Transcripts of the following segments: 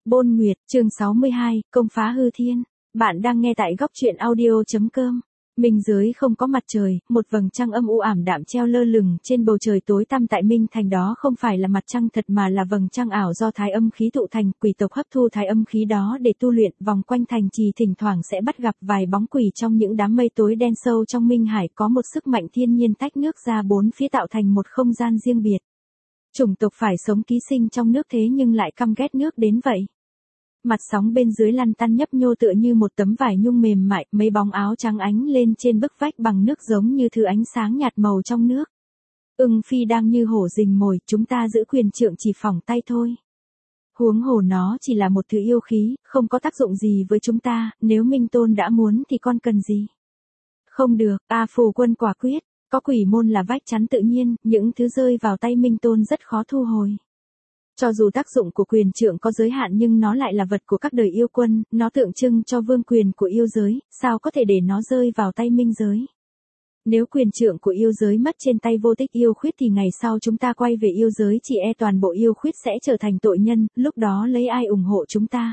Bôn Nguyệt, chương 62, công phá hư thiên. Bạn đang nghe tại góc truyện audio.com. Minh giới không có mặt trời, một vầng trăng âm u ảm đạm treo lơ lửng trên bầu trời tối tăm tại Minh Thành, đó không phải là mặt trăng thật mà là vầng trăng ảo do thái âm khí tụ thành, quỷ tộc hấp thu thái âm khí đó để tu luyện, vòng quanh thành trì thỉnh thoảng sẽ bắt gặp vài bóng quỷ trong những đám mây tối đen sâu trong Minh Hải, có một sức mạnh thiên nhiên tách nước ra bốn phía tạo thành một không gian riêng biệt. Chủng tộc phải sống ký sinh trong nước thế nhưng lại căm ghét nước đến vậy. Mặt sóng bên dưới lăn tăn nhấp nhô tựa như một tấm vải nhung mềm mại, mấy bóng áo trắng ánh lên trên bức vách bằng nước giống như thứ ánh sáng nhạt màu trong nước. Ưng Phi đang như hổ rình mồi, chúng ta giữ quyền trượng chỉ phỏng tay thôi. Huống hồ nó chỉ là một thứ yêu khí, không có tác dụng gì với chúng ta, nếu Minh Tôn đã muốn thì con cần gì? Không được, A Phù Quân quả quyết, có quỷ môn là vách chắn tự nhiên, những thứ rơi vào tay Minh Tôn rất khó thu hồi. Cho dù tác dụng của quyền trượng có giới hạn nhưng nó lại là vật của các đời yêu quân, nó tượng trưng cho vương quyền của yêu giới, sao có thể để nó rơi vào tay minh giới. Nếu quyền trượng của yêu giới mất trên tay vô tích yêu khuyết thì ngày sau chúng ta quay về yêu giới chỉ e toàn bộ yêu khuyết sẽ trở thành tội nhân, lúc đó lấy ai ủng hộ chúng ta.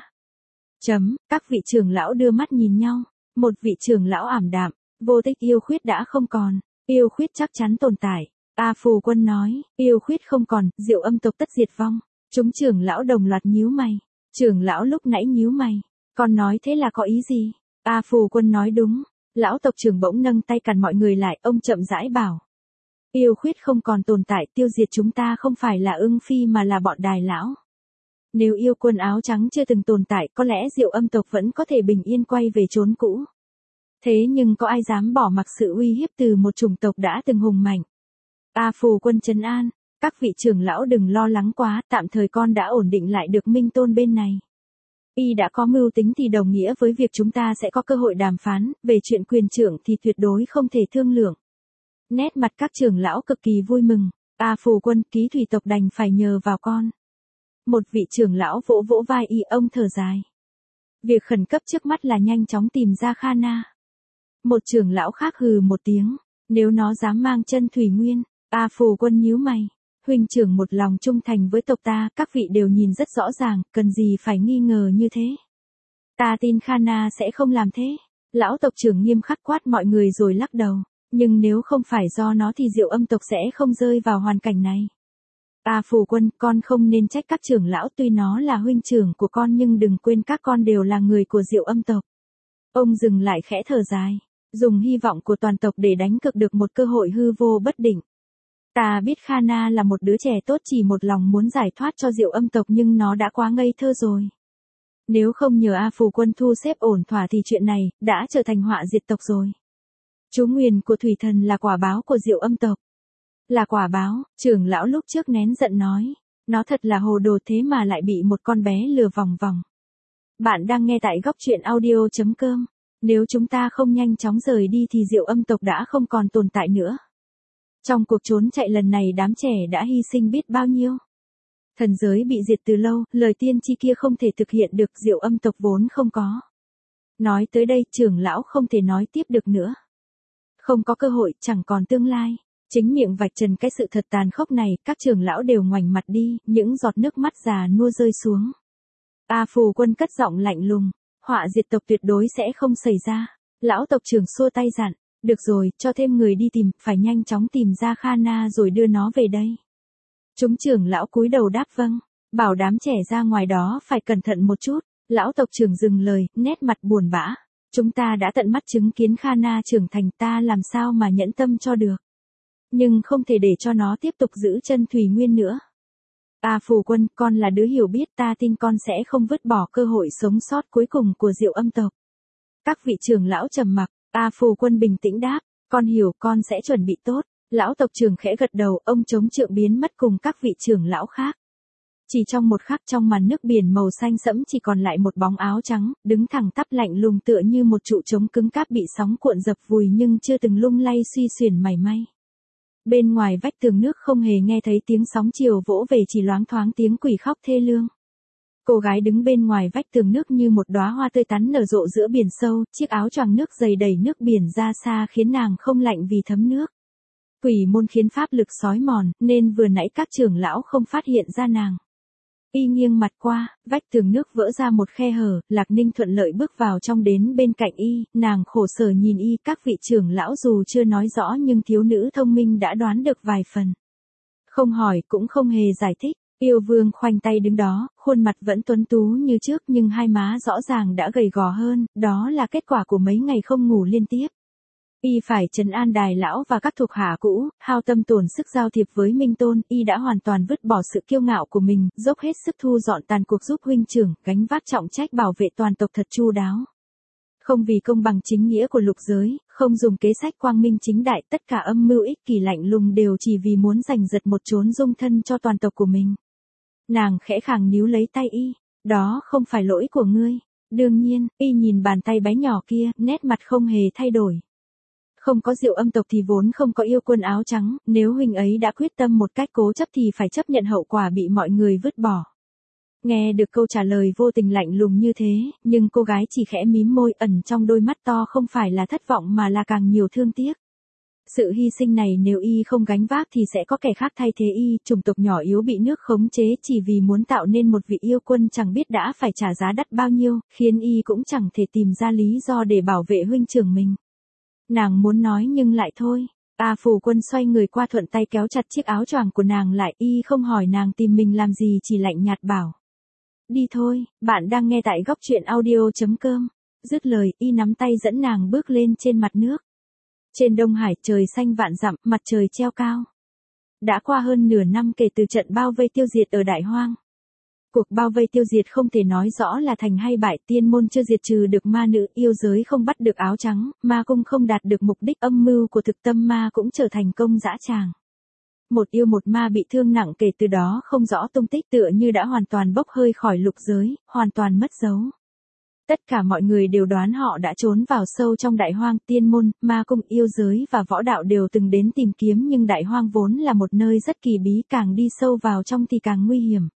Các vị trưởng lão đưa mắt nhìn nhau, một vị trưởng lão ảm đạm, vô tích yêu khuyết đã không còn, yêu khuyết chắc chắn tồn tại. A Phù Quân nói, yêu khuyết không còn, Diệu Âm tộc tất diệt vong. Chúng trưởng lão đồng loạt nhíu mày. Trưởng lão lúc nãy nhíu mày. Con nói thế là có ý gì? A Phù Quân nói đúng. Lão tộc trưởng bỗng nâng tay cản mọi người lại, ông chậm rãi bảo. Yêu khuyết không còn tồn tại, tiêu diệt chúng ta không phải là Ưng Phi mà là bọn Đài lão. Nếu yêu quân áo trắng chưa từng tồn tại, có lẽ Diệu Âm tộc vẫn có thể bình yên quay về chốn cũ. Thế nhưng có ai dám bỏ mặc sự uy hiếp từ một chủng tộc đã từng hùng mạnh? A Phù Quân trấn an, các vị trưởng lão đừng lo lắng quá, tạm thời con đã ổn định lại được Minh Tôn bên này. Y đã có mưu tính thì đồng nghĩa với việc chúng ta sẽ có cơ hội đàm phán, về chuyện quyền trượng thì tuyệt đối không thể thương lượng. Nét mặt các trưởng lão cực kỳ vui mừng, A Phù Quân, ký thủy tộc đành phải nhờ vào con. Một vị trưởng lão vỗ vỗ vai y, ông thở dài. Việc khẩn cấp trước mắt là nhanh chóng tìm ra Khana. Một trưởng lão khác hừ một tiếng, nếu nó dám mang chân thủy nguyên. A Phù Quân nhíu mày, huynh trưởng một lòng trung thành với tộc ta, các vị đều nhìn rất rõ ràng, cần gì phải nghi ngờ như thế. Ta tin Khana sẽ không làm thế. Lão tộc trưởng nghiêm khắc quát mọi người rồi lắc đầu, nhưng nếu không phải do nó thì Diệu Âm tộc sẽ không rơi vào hoàn cảnh này. A Phù Quân, con không nên trách các trưởng lão, tuy nó là huynh trưởng của con nhưng đừng quên các con đều là người của Diệu Âm tộc. Ông dừng lại khẽ thở dài, dùng hy vọng của toàn tộc để đánh cược được một cơ hội hư vô bất định. Ta biết Khana là một đứa trẻ tốt chỉ một lòng muốn giải thoát cho Diệu Âm tộc nhưng nó đã quá ngây thơ rồi. Nếu không nhờ A Phù Quân thu xếp ổn thỏa thì chuyện này đã trở thành họa diệt tộc rồi. Chú nguyền của Thủy Thần là quả báo của Diệu Âm tộc. Là quả báo, trưởng lão lúc trước nén giận nói. Nó thật là hồ đồ thế mà lại bị một con bé lừa vòng vòng. Bạn đang nghe tại góc truyện audio.com. Nếu chúng ta không nhanh chóng rời đi thì Diệu Âm tộc đã không còn tồn tại nữa. Trong cuộc trốn chạy lần này đám trẻ đã hy sinh biết bao nhiêu. Thần giới bị diệt từ lâu, lời tiên tri kia không thể thực hiện được, Diệu Âm tộc vốn không có. Nói tới đây trưởng lão không thể nói tiếp được nữa. Không có cơ hội, chẳng còn tương lai. Chính miệng vạch trần cái sự thật tàn khốc này, các trưởng lão đều ngoảnh mặt đi, những giọt nước mắt già nua rơi xuống. A Phù Quân cất giọng lạnh lùng, họa diệt tộc tuyệt đối sẽ không xảy ra. Lão tộc trưởng xua tay dặn. Được rồi, cho thêm người đi tìm, phải nhanh chóng tìm ra Khana rồi đưa nó về đây. Chúng trưởng lão cúi đầu đáp vâng, bảo đám trẻ ra ngoài đó phải cẩn thận một chút. Lão tộc trưởng dừng lời, nét mặt buồn bã. Chúng ta đã tận mắt chứng kiến Khana trưởng thành, ta làm sao mà nhẫn tâm cho được. Nhưng không thể để cho nó tiếp tục giữ chân thủy nguyên nữa. A Phù Quân, con là đứa hiểu biết, ta tin con sẽ không vứt bỏ cơ hội sống sót cuối cùng của Diệu Âm tộc. Các vị trưởng lão trầm mặc. A Phù Quân bình tĩnh đáp, con hiểu, con sẽ chuẩn bị tốt. Lão tộc trưởng khẽ gật đầu, ông chống trượng biến mất cùng các vị trưởng lão khác. Chỉ trong một khắc, trong màn nước biển màu xanh sẫm chỉ còn lại một bóng áo trắng, đứng thẳng tắp lạnh lùng tựa như một trụ trống cứng cáp bị sóng cuộn dập vùi nhưng chưa từng lung lay suy xuyển mảy may. Bên ngoài vách tường nước không hề nghe thấy tiếng sóng chiều vỗ về, chỉ loáng thoáng tiếng quỷ khóc thê lương. Cô gái đứng bên ngoài vách tường nước như một đóa hoa tươi tắn nở rộ giữa biển sâu, chiếc áo choàng nước dày đầy nước biển ra xa khiến nàng không lạnh vì thấm nước. Quỷ môn khiến pháp lực xói mòn, nên vừa nãy các trưởng lão không phát hiện ra nàng. Y nghiêng mặt qua, vách tường nước vỡ ra một khe hở, Lạc Ninh thuận lợi bước vào trong đến bên cạnh Y, nàng khổ sở nhìn Y, các vị trưởng lão dù chưa nói rõ nhưng thiếu nữ thông minh đã đoán được vài phần. Không hỏi cũng không hề giải thích, Yêu Vương khoanh tay đứng đó, khuôn mặt vẫn tuấn tú như trước nhưng hai má rõ ràng đã gầy gò hơn, đó là kết quả của mấy ngày không ngủ liên tiếp. Y phải trấn an đài lão và các thuộc hạ cũ, hao tâm tổn sức giao thiệp với Minh Tôn, Y đã hoàn toàn vứt bỏ sự kiêu ngạo của mình, dốc hết sức thu dọn tàn cuộc giúp huynh trưởng, gánh vác trọng trách bảo vệ toàn tộc thật chu đáo. Không vì công bằng chính nghĩa của lục giới, không dùng kế sách quang minh chính đại, tất cả âm mưu ích kỷ lạnh lùng đều chỉ vì muốn giành giật một chốn dung thân cho toàn tộc của mình. Nàng khẽ khàng níu lấy tay Y, đó không phải lỗi của ngươi. Đương nhiên, Y nhìn bàn tay bé nhỏ kia, nét mặt không hề thay đổi. Không có Diệu Âm tộc thì vốn không có Yêu Quân áo trắng, nếu huynh ấy đã quyết tâm một cách cố chấp thì phải chấp nhận hậu quả bị mọi người vứt bỏ. Nghe được câu trả lời vô tình lạnh lùng như thế, nhưng cô gái chỉ khẽ mím môi, ẩn trong đôi mắt to không phải là thất vọng mà là càng nhiều thương tiếc. Sự hy sinh này nếu Y không gánh vác thì sẽ có kẻ khác thay thế Y, chủng tộc nhỏ yếu bị nước khống chế chỉ vì muốn tạo nên một vị yêu quân chẳng biết đã phải trả giá đắt bao nhiêu, khiến Y cũng chẳng thể tìm ra lý do để bảo vệ huynh trưởng mình. Nàng muốn nói nhưng lại thôi. Phủ Quân xoay người qua thuận tay kéo chặt chiếc áo choàng của nàng lại, Y không hỏi nàng tìm mình làm gì chỉ lạnh nhạt bảo. Đi thôi, bạn đang nghe tại góc truyện audio.com. Dứt lời, Y nắm tay dẫn nàng bước lên trên mặt nước. Trên Đông Hải trời xanh vạn dặm, mặt trời treo cao. Đã qua hơn nửa năm kể từ trận bao vây tiêu diệt ở Đại Hoang. Cuộc bao vây tiêu diệt không thể nói rõ là thành hay bại, tiên môn chưa diệt trừ được ma nữ, yêu giới không bắt được áo trắng, ma cung không đạt được mục đích, âm mưu của thực tâm ma cũng trở thành công dã tràng. Một yêu một ma bị thương nặng kể từ đó không rõ tung tích, tựa như đã hoàn toàn bốc hơi khỏi lục giới, hoàn toàn mất dấu. Tất cả mọi người đều đoán họ đã trốn vào sâu trong Đại Hoang, tiên môn, ma cung, yêu giới và võ đạo đều từng đến tìm kiếm nhưng Đại Hoang vốn là một nơi rất kỳ bí, càng đi sâu vào trong thì càng nguy hiểm.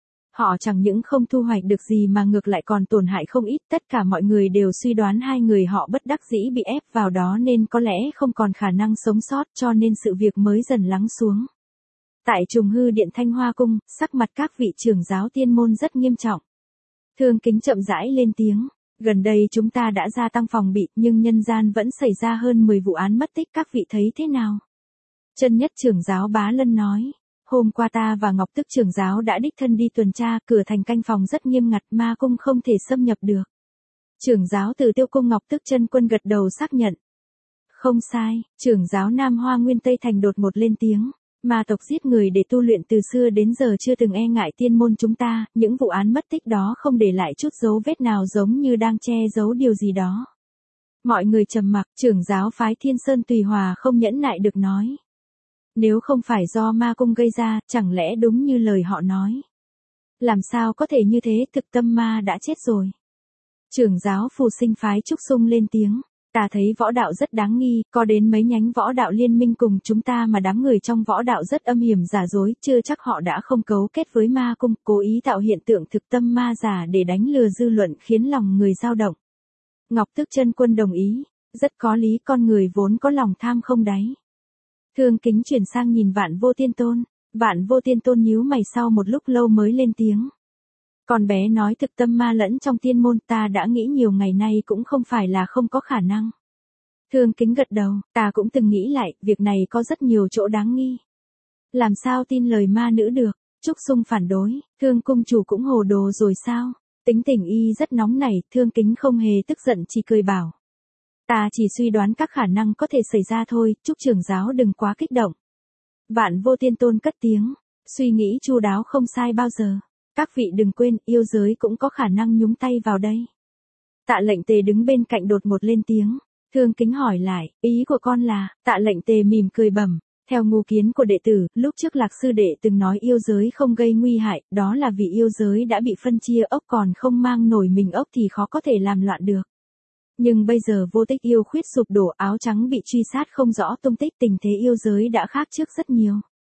Họ chẳng những không thu hoạch được gì mà ngược lại còn tổn hại không ít, tất cả mọi người đều suy đoán hai người họ bất đắc dĩ bị ép vào đó nên có lẽ không còn khả năng sống sót, cho nên sự việc mới dần lắng xuống. Tại Trùng Hư Điện Thanh Hoa Cung, sắc mặt các vị trưởng giáo tiên môn rất nghiêm trọng. Thương Kính chậm rãi lên tiếng, gần đây chúng ta đã gia tăng phòng bị nhưng nhân gian vẫn xảy ra hơn 10 vụ án mất tích, các vị thấy thế nào? Chân nhất trưởng giáo Bá Lân nói. Hôm qua ta và Ngọc Tức trưởng giáo đã đích thân đi tuần tra, cửa thành canh phòng rất nghiêm ngặt, ma cung không thể xâm nhập được. Trưởng giáo Từ Tiêu Cung Ngọc Tức chân quân gật đầu xác nhận. Không sai, trưởng giáo Nam Hoa Nguyên Tây Thành đột ngột lên tiếng. Ma tộc giết người để tu luyện từ xưa đến giờ chưa từng e ngại tiên môn chúng ta, những vụ án mất tích đó không để lại chút dấu vết nào giống như đang che giấu điều gì đó. Mọi người trầm mặc, trưởng giáo phái Thiên Sơn Tùy Hòa không nhẫn nại được nói. Nếu không phải do ma cung gây ra, chẳng lẽ đúng như lời họ nói. Làm sao có thể như thế, thực tâm ma đã chết rồi. Trưởng giáo Phù Sinh phái Trúc Sung lên tiếng. Ta thấy võ đạo rất đáng nghi, có đến mấy nhánh võ đạo liên minh cùng chúng ta mà đám người trong võ đạo rất âm hiểm giả dối, chưa chắc họ đã không cấu kết với ma cung, cố ý tạo hiện tượng thực tâm ma giả để đánh lừa dư luận khiến lòng người dao động. Ngọc Tức chân quân đồng ý, rất có lý, con người vốn có lòng tham không đáy. Thương Kính chuyển sang nhìn Vạn Vô Tiên Tôn. Vạn Vô Tiên Tôn nhíu mày sau một lúc lâu mới lên tiếng. Con bé nói thực tâm ma lẫn trong tiên môn, ta đã nghĩ nhiều ngày nay cũng không phải là không có khả năng. Thương Kính gật đầu, ta cũng từng nghĩ lại, việc này có rất nhiều chỗ đáng nghi. Làm sao tin lời ma nữ được? Trúc Sung phản đối, Thương cung chủ cũng hồ đồ rồi sao? Tính tình Y rất nóng nảy, Thương Kính không hề tức giận chỉ cười bảo. Ta chỉ suy đoán các khả năng có thể xảy ra thôi, Trúc trưởng giáo đừng quá kích động. Vạn Vô Tiên Tôn cất tiếng, suy nghĩ chu đáo không sai bao giờ. Các vị đừng quên, yêu giới cũng có khả năng nhúng tay vào đây. Tạ Lệnh Tề đứng bên cạnh đột ngột lên tiếng. Thương Kính hỏi lại, ý của con là, Tạ Lệnh Tề mỉm cười bẩm. Theo ngu kiến của đệ tử, lúc trước Lạc sư đệ từng nói yêu giới không gây nguy hại, đó là vì yêu giới đã bị phân chia, ốc còn không mang nổi mình ốc thì khó có thể làm loạn được. Nhưng bây giờ vô tích yêu khuyết sụp đổ, áo trắng bị truy sát không rõ tung tích, tình thế yêu giới đã khác trước rất nhiều.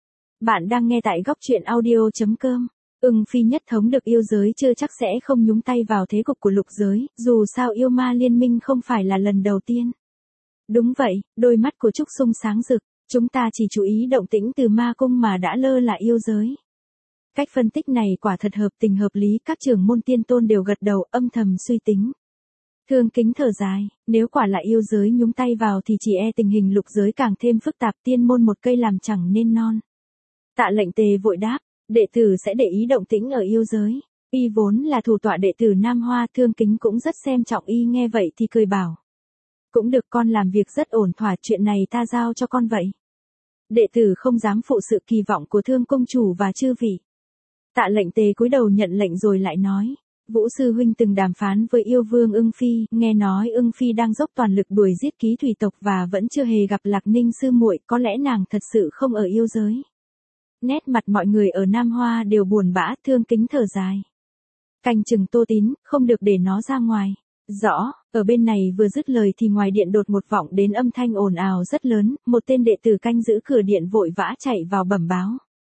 Bạn đang nghe tại góc truyện audio.com. Phi nhất thống được yêu giới chưa chắc sẽ không nhúng tay vào thế cục của lục giới, dù sao yêu ma liên minh không phải là lần đầu tiên. Đúng vậy, đôi mắt của Trúc Sung sáng rực, chúng ta chỉ chú ý động tĩnh từ ma cung mà đã lơ là yêu giới. Cách phân tích này quả thật hợp tình hợp lý, các trưởng môn tiên tôn đều gật đầu âm thầm suy tính. Thương Kính thở dài, nếu quả là yêu giới nhúng tay vào thì chỉ e tình hình lục giới càng thêm phức tạp, tiên môn một cây làm chẳng nên non. Tạ Lệnh Tề vội đáp, đệ tử sẽ để ý động tĩnh ở yêu giới. Y vốn là thủ tọa đệ tử Nam Hoa, Thương Kính cũng rất xem trọng y, nghe vậy thì cười bảo. Cũng được, con làm việc rất ổn thỏa, chuyện này ta giao cho con vậy. Đệ tử không dám phụ sự kỳ vọng của Thương công chủ và chư vị. Tạ Lệnh Tề cúi đầu nhận lệnh rồi lại nói. Vũ sư huynh từng đàm phán với yêu vương Ưng Phi, nghe nói Ưng Phi đang dốc toàn lực đuổi giết ký thủy tộc và vẫn chưa hề gặp Lạc Ninh sư muội, có lẽ nàng thật sự không ở yêu giới. Nét mặt mọi người ở Nam Hoa đều buồn bã, Thương Kính thở dài. Canh chừng Tô Tín, không được để nó ra ngoài. Rõ, ở bên này vừa dứt lời thì ngoài điện đột một vọng đến âm thanh ồn ào rất lớn, một tên đệ tử canh giữ cửa điện vội vã chạy vào bẩm báo.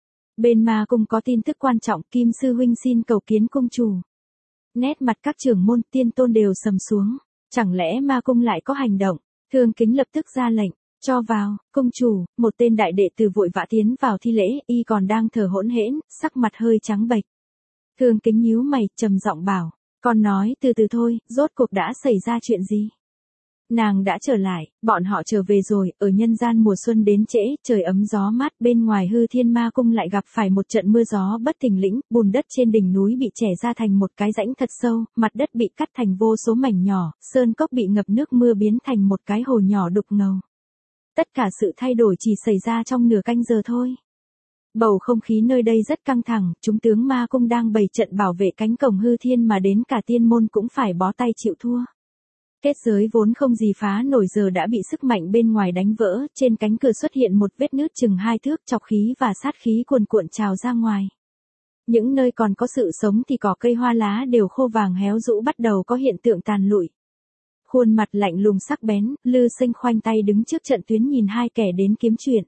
Bên Ma Cung có tin tức quan trọng, Kim sư huynh xin cầu kiến cung chủ. Nét mặt các trưởng môn tiên tôn đều sầm xuống, chẳng lẽ Ma Cung lại có hành động? Thương Kính lập tức ra lệnh, cho vào, cung chủ. Một tên đại đệ tử vội vã tiến vào thi lễ, y còn đang thở hỗn hển, sắc mặt hơi trắng bệch. Thương Kính nhíu mày, trầm giọng bảo, con nói từ từ thôi, rốt cuộc đã xảy ra chuyện gì? Nàng đã trở lại, bọn họ trở về rồi, ở nhân gian mùa xuân đến trễ, trời ấm gió mát, bên ngoài Hư Thiên Ma Cung lại gặp phải một trận mưa gió bất thình lình, bùn đất trên đỉnh núi bị chẻ ra thành một cái rãnh thật sâu, mặt đất bị cắt thành vô số mảnh nhỏ, sơn cốc bị ngập nước mưa biến thành một cái hồ nhỏ đục ngầu. Tất cả sự thay đổi chỉ xảy ra trong nửa canh giờ thôi. Bầu không khí nơi đây rất căng thẳng, chúng tướng Ma Cung đang bày trận bảo vệ cánh cổng Hư Thiên mà đến cả tiên môn cũng phải bó tay chịu thua. Kết giới vốn không gì phá nổi giờ đã bị sức mạnh bên ngoài đánh vỡ, trên cánh cửa xuất hiện một vết nứt chừng 2 thước, chọc khí và sát khí cuồn cuộn trào ra ngoài. Những nơi còn có sự sống thì cỏ cây hoa lá đều khô vàng héo rũ, bắt đầu có hiện tượng tàn lụi. Khuôn mặt lạnh lùng sắc bén, Lư Sinh khoanh tay đứng trước trận tuyến nhìn hai kẻ đến kiếm chuyện.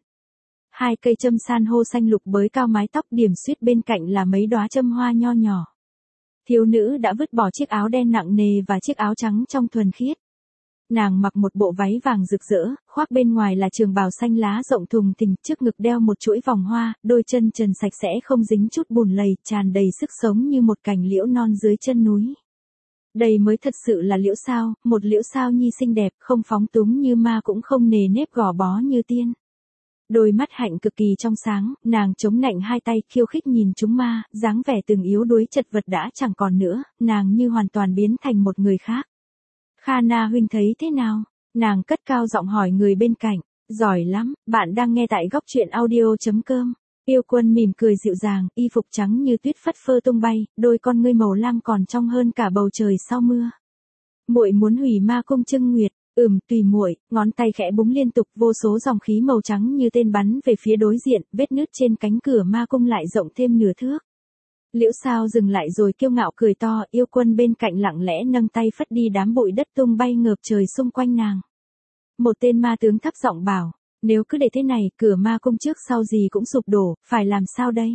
2 cây châm san hô xanh lục bới cao mái tóc, điểm xuyết bên cạnh là mấy đóa châm hoa nho nhỏ. Thiếu nữ đã vứt bỏ chiếc áo đen nặng nề và chiếc áo trắng trong thuần khiết. Nàng mặc một bộ váy vàng rực rỡ, khoác bên ngoài là trường bào xanh lá rộng thùng thình, trước ngực đeo một chuỗi vòng hoa, đôi chân trần sạch sẽ không dính chút bùn lầy, tràn đầy sức sống như một cành liễu non dưới chân núi. Đây mới thật sự là liễu sao, một liễu sao nhi xinh đẹp, không phóng túng như ma cũng không nề nếp gò bó như tiên. Đôi mắt hạnh cực kỳ trong sáng, nàng chống nạnh 2 tay khiêu khích nhìn chúng ma, dáng vẻ từng yếu đuối chật vật đã chẳng còn nữa, nàng như hoàn toàn biến thành một người khác. Kha Na huynh thấy thế nào? Nàng cất cao giọng hỏi người bên cạnh. Giỏi lắm, bạn đang nghe tại góc truyện audio.com. Yêu Quân mỉm cười dịu dàng, y phục trắng như tuyết phất phơ tung bay, đôi con ngươi màu lam còn trong hơn cả bầu trời sau mưa. Muội muốn hủy Ma Cung Trưng Nguyệt. Tùy muội. Ngón tay khẽ búng liên tục, vô số dòng khí màu trắng như tên bắn về phía đối diện, vết nứt trên cánh cửa Ma Cung lại rộng thêm nửa thước. Liễu Sao dừng lại rồi kiêu ngạo cười to, Yêu Quân bên cạnh lặng lẽ nâng tay phất đi đám bụi đất tung bay ngợp trời xung quanh nàng. Một tên ma tướng thấp giọng bảo, nếu cứ để thế này, cửa Ma Cung trước sau gì cũng sụp đổ, phải làm sao đây?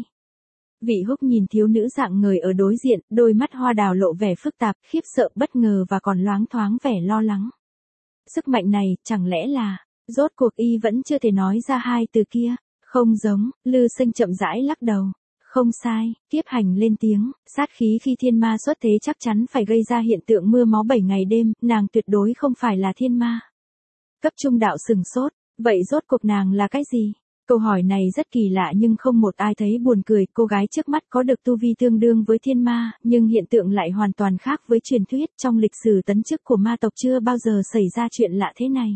Vị Húc nhìn thiếu nữ dạng người ở đối diện, đôi mắt hoa đào lộ vẻ phức tạp, khiếp sợ, bất ngờ và còn loáng thoáng vẻ lo lắng. Sức mạnh này, chẳng lẽ là, rốt cuộc y vẫn chưa thể nói ra 2 từ kia, không giống, Lư Sinh chậm rãi lắc đầu. Không sai, Tiếp Hành lên tiếng, sát khí khi thiên ma xuất thế chắc chắn phải gây ra hiện tượng mưa máu 7 ngày đêm, nàng tuyệt đối không phải là thiên ma. Cấp trung đạo sừng sốt, vậy rốt cuộc nàng là cái gì? Câu hỏi này rất kỳ lạ nhưng không một ai thấy buồn cười, cô gái trước mắt có được tu vi tương đương với thiên ma, nhưng hiện tượng lại hoàn toàn khác với truyền thuyết, trong lịch sử tấn chức của ma tộc chưa bao giờ xảy ra chuyện lạ thế này.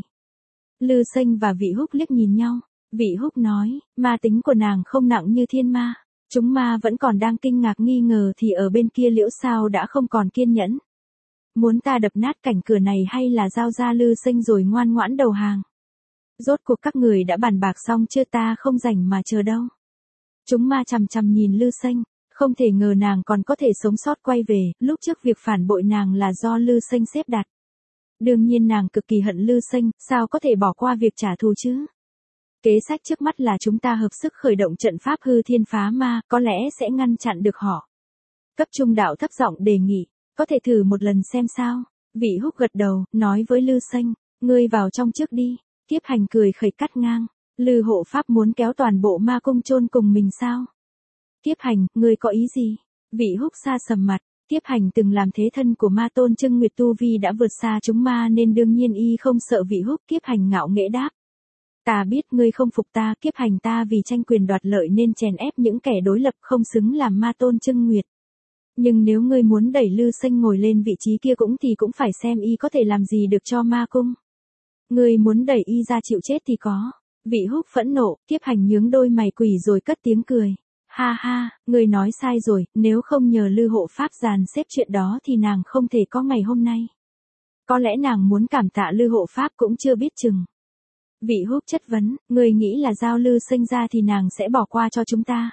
Lư Sinh và Vị Húc liếc nhìn nhau, Vị Húc nói, ma tính của nàng không nặng như thiên ma. Chúng ma vẫn còn đang kinh ngạc nghi ngờ thì ở bên kia Liễu Sao đã không còn kiên nhẫn. Muốn ta đập nát cảnh cửa này hay là giao ra Lư Sinh rồi ngoan ngoãn đầu hàng? Rốt cuộc các người đã bàn bạc xong chưa, ta không rảnh mà chờ đâu. Chúng ma chằm chằm nhìn Lư Sinh, không thể ngờ nàng còn có thể sống sót quay về, lúc trước việc phản bội nàng là do Lư Sinh xếp đặt. Đương nhiên nàng cực kỳ hận Lư Sinh, sao có thể bỏ qua việc trả thù chứ? Kế sách trước mắt là chúng ta hợp sức khởi động trận pháp Hư Thiên phá ma, có lẽ sẽ ngăn chặn được họ. Cấp trung đạo thấp giọng đề nghị, có thể thử một lần xem sao? Vị Húc gật đầu, nói với Lư Sinh, ngươi vào trong trước đi. Tiếp Hành cười khẩy cắt ngang, Lư hộ pháp muốn kéo toàn bộ Ma Cung chôn cùng mình sao? Kiếp Hành, ngươi có ý gì? Vị Húc xa sầm mặt. Kiếp Hành từng làm thế thân của ma tôn Trưng Nguyệt tu vi đã vượt xa chúng ma nên đương nhiên y không sợ Vị Húc. Kiếp Hành ngạo nghễ đáp. Ta biết ngươi không phục ta, Kiếp Hành ta vì tranh quyền đoạt lợi nên chèn ép những kẻ đối lập không xứng làm ma tôn Trưng Nguyệt. Nhưng nếu ngươi muốn đẩy Lư Sinh ngồi lên vị trí kia cũng phải xem y có thể làm gì được cho ma cung. Ngươi muốn đẩy y ra chịu chết thì có. Vị Húc phẫn nộ, Kiếp Hành nhướng đôi mày quỷ rồi cất tiếng cười. Ha ha, ngươi nói sai rồi, nếu không nhờ Lư hộ pháp dàn xếp chuyện đó thì nàng không thể có ngày hôm nay. Có lẽ nàng muốn cảm tạ Lư hộ pháp cũng chưa biết chừng. Vị Húc chất vấn, ngươi nghĩ là giao Lư Sinh ra thì nàng sẽ bỏ qua cho chúng ta.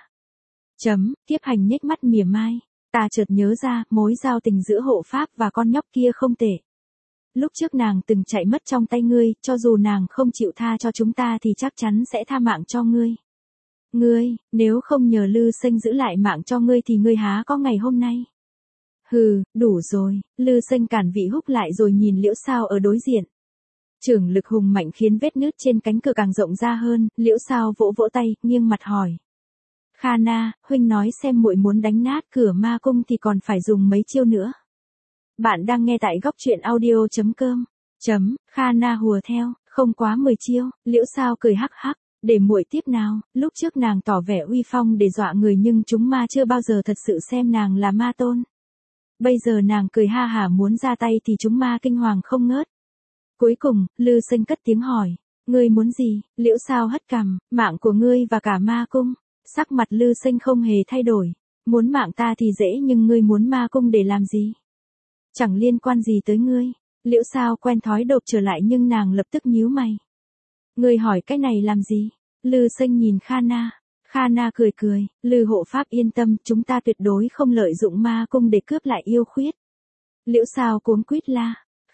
Kiếp Hành nhếch mắt mỉa mai. Ta chợt nhớ ra, mối giao tình giữa hộ pháp và con nhóc kia không tệ. Lúc trước nàng từng chạy mất trong tay ngươi, cho dù nàng không chịu tha cho chúng ta thì chắc chắn sẽ tha mạng cho ngươi. Ngươi, nếu không nhờ Lư Sinh giữ lại mạng cho ngươi thì ngươi há có ngày hôm nay. Hừ, đủ rồi, Lư Sinh cản Vị Húc lại rồi nhìn Liễu Sao ở đối diện. Chưởng lực hùng mạnh khiến vết nứt trên cánh cửa càng rộng ra hơn, Liễu Sao vỗ vỗ tay, nghiêng mặt hỏi. Kha Na, huynh nói xem muội muốn đánh nát cửa ma cung thì còn phải dùng mấy chiêu nữa. Bạn đang nghe tại góc truyện audio.com. Kha Na hùa theo, không quá 10 chiêu, Liễu Sao cười hắc hắc, để muội tiếp nào, lúc trước nàng tỏ vẻ uy phong để dọa người nhưng chúng ma chưa bao giờ thật sự xem nàng là ma tôn. Bây giờ nàng cười ha hả muốn ra tay thì chúng ma kinh hoàng không ngớt. Cuối cùng, Lư Sinh cất tiếng hỏi, ngươi muốn gì? Liễu Sao hất cằm, mạng của ngươi và cả ma cung. Sắc mặt Lư Sinh không hề thay đổi. Muốn mạng ta thì dễ nhưng ngươi muốn ma cung để làm gì? Chẳng liên quan gì tới ngươi. Liễu Sao quen thói đột trở lại nhưng nàng lập tức nhíu mày. Ngươi hỏi cái này làm gì? Lư Sinh nhìn Kha Na. Kha Na cười cười, Lư hộ pháp yên tâm, chúng ta tuyệt đối không lợi dụng ma cung để cướp lại yêu khuyết. Liễu Sao cuống quýt la.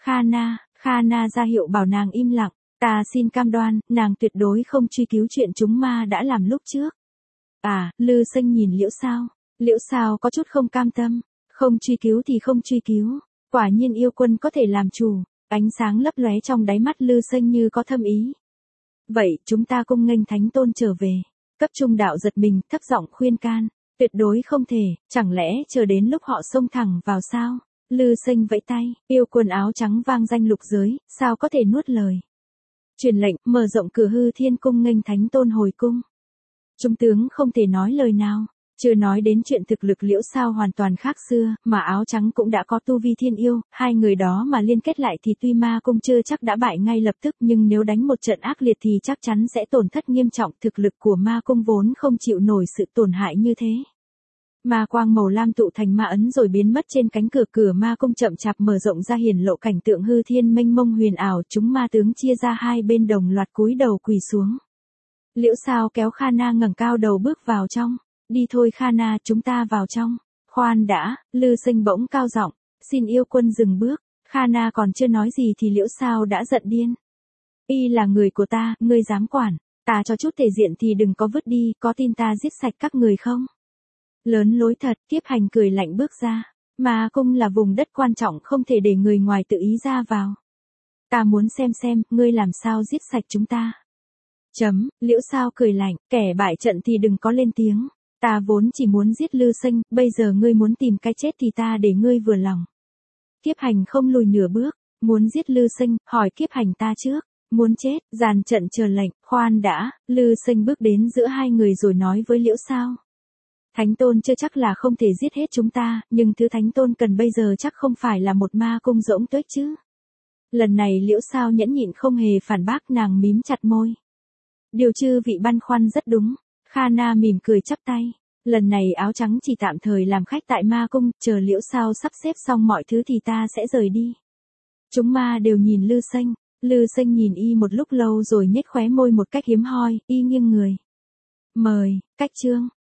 Kha Na ra hiệu bảo nàng im lặng. Ta xin cam đoan, nàng tuyệt đối không truy cứu chuyện chúng ma đã làm lúc trước. À, Lư Sinh nhìn Liễu Sao. Liễu Sao có chút không cam tâm. Không truy cứu thì không truy cứu. Quả nhiên yêu quân có thể làm chủ. Ánh sáng lấp lóe trong đáy mắt Lư Sinh như có thâm ý. Vậy, chúng ta cung nghênh Thánh Tôn trở về. Cấp trung đạo giật mình, thấp giọng khuyên can. Tuyệt đối không thể, chẳng lẽ chờ đến lúc họ xông thẳng vào sao? Lư Sinh vẫy tay, yêu quân áo trắng vang danh lục giới, sao có thể nuốt lời. Truyền lệnh, mở rộng cửa Hư Thiên cung nghênh Thánh Tôn hồi cung. Trung tướng không thể nói lời nào. Chưa nói đến chuyện thực lực Liễu Sao hoàn toàn khác xưa, mà áo trắng cũng đã có tu vi thiên yêu, hai người đó mà liên kết lại thì tuy ma cung chưa chắc đã bại ngay lập tức nhưng nếu đánh một trận ác liệt thì chắc chắn sẽ tổn thất nghiêm trọng, thực lực của ma cung vốn không chịu nổi sự tổn hại như thế. Ma quang màu lam tụ thành ma ấn rồi biến mất trên cánh cửa ma cung chậm chạp mở rộng ra hiển lộ cảnh tượng hư thiên mênh mông huyền ảo, chúng ma tướng chia ra hai bên đồng loạt cúi đầu quỳ xuống. Liễu Sao kéo Kha Na ngẩng cao đầu bước vào trong. Đi thôi Kha Na, chúng ta vào trong. Khoan đã, Lư Sinh bỗng cao giọng, xin yêu quân dừng bước. Kha Na còn chưa nói gì thì Liễu Sao đã giận điên. Y là người của ta, ngươi dám quản. Ta cho chút thể diện thì đừng có vứt đi, có tin ta giết sạch các người không? Lớn lối thật, Kiếp Hành cười lạnh bước ra. Ma cung là vùng đất quan trọng không thể để người ngoài tự ý ra vào. Ta muốn xem, ngươi làm sao giết sạch chúng ta. Liễu Sao cười lạnh, kẻ bại trận thì đừng có lên tiếng. Ta vốn chỉ muốn giết Lư Sinh, bây giờ ngươi muốn tìm cái chết thì ta để ngươi vừa lòng. Kiếp Hành không lùi nửa bước, muốn giết Lư Sinh, hỏi Kiếp Hành ta trước. Muốn chết, dàn trận chờ lệnh, khoan đã, Lư Sinh bước đến giữa hai người rồi nói với Liễu Sao. Thánh Tôn chưa chắc là không thể giết hết chúng ta, nhưng thứ Thánh Tôn cần bây giờ chắc không phải là một ma cung rỗng tuếch chứ. Lần này Liễu Sao nhẫn nhịn không hề phản bác, nàng mím chặt môi. Điều chư vị băn khoăn rất đúng. Kha Na mỉm cười chắp tay. Lần này áo trắng chỉ tạm thời làm khách tại ma cung, chờ Liễu Sao sắp xếp xong mọi thứ thì ta sẽ rời đi. Chúng ma đều nhìn Lư Sinh. Lư Sinh nhìn y một lúc lâu rồi nhếch khóe môi một cách hiếm hoi, y nghiêng người. Mời, cách chương.